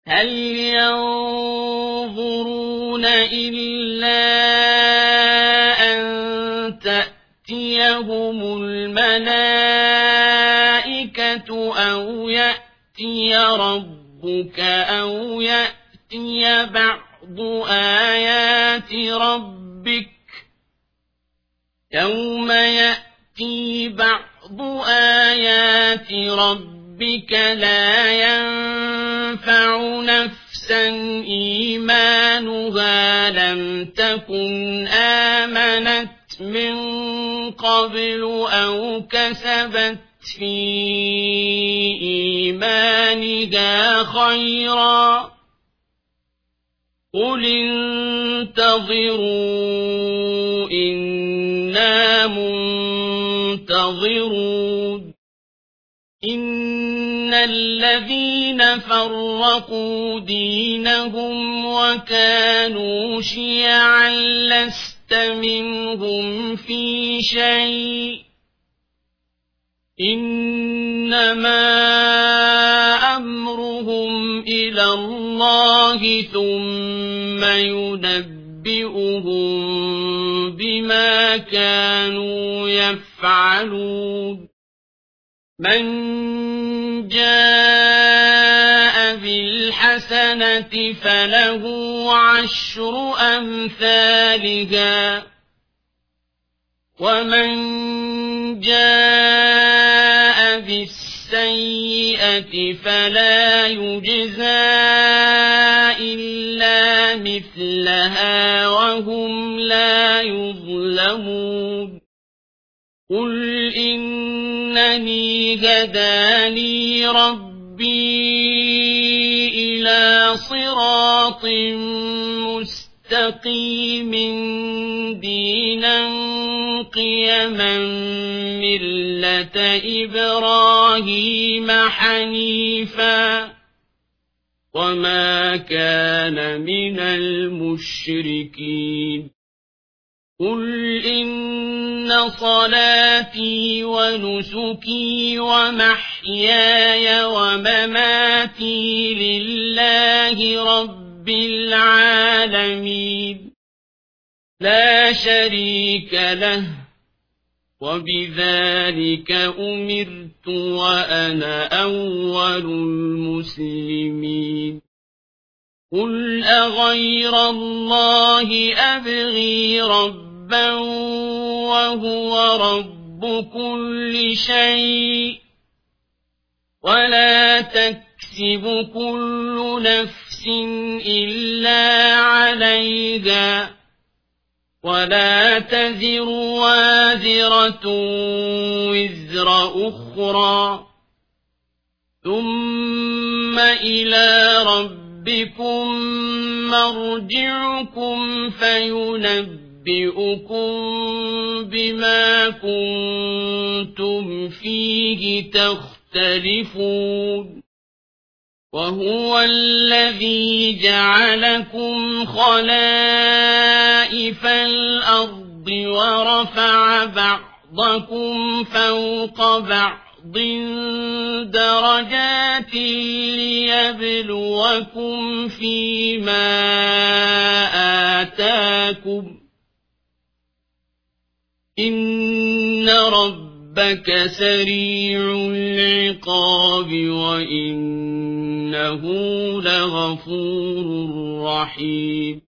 هل ينظرون إلا أن تأتيهم الملائكة أو يأتي ربك أو يأتي بعض آيات ربك يوم يأتي بعض آيات ربك لا ينفع نفسا إيمانها لم تكن آمنت من قبل أو كسبت في إيمانها خيرا قل انتظروا إنا منتظرون إن الذين فرقوا دينهم وكانوا شيعا لست منهم في شيء إنما أمرهم إلى الله ثم ينبئهم بما كانوا يفعلون من جاء بالحسنة فله عشر أمثالها ومن جاء بالسيئة فلا يجزى إلا مثلها وهم لا يظلمون قل إنني هداني ربي إلى صراط مستقيم دينا قيما ملة إبراهيم حنيفا وما كان من المشركين قل إن صلاتي ونسكي ومحياي ومماتي لله رب العالمين لا شريك له وبذلك أمرت وأنا أول المسلمين قل أغير الله أبغي ربا وهو رب كل شيء ولا تكسب كل نفس إلا عليها ولا تزر وازرة وزر أخرى ثم إلى ربكم مرجعكم فينبئكم بما كنتم فيه تختلفون وهو الذي جعلكم خلائف الأرض ورفع بعضكم فوق بعض درجات ليبلوكم فيما آتاكم إن ربك سريع العقاب وإنه لغفور رحيم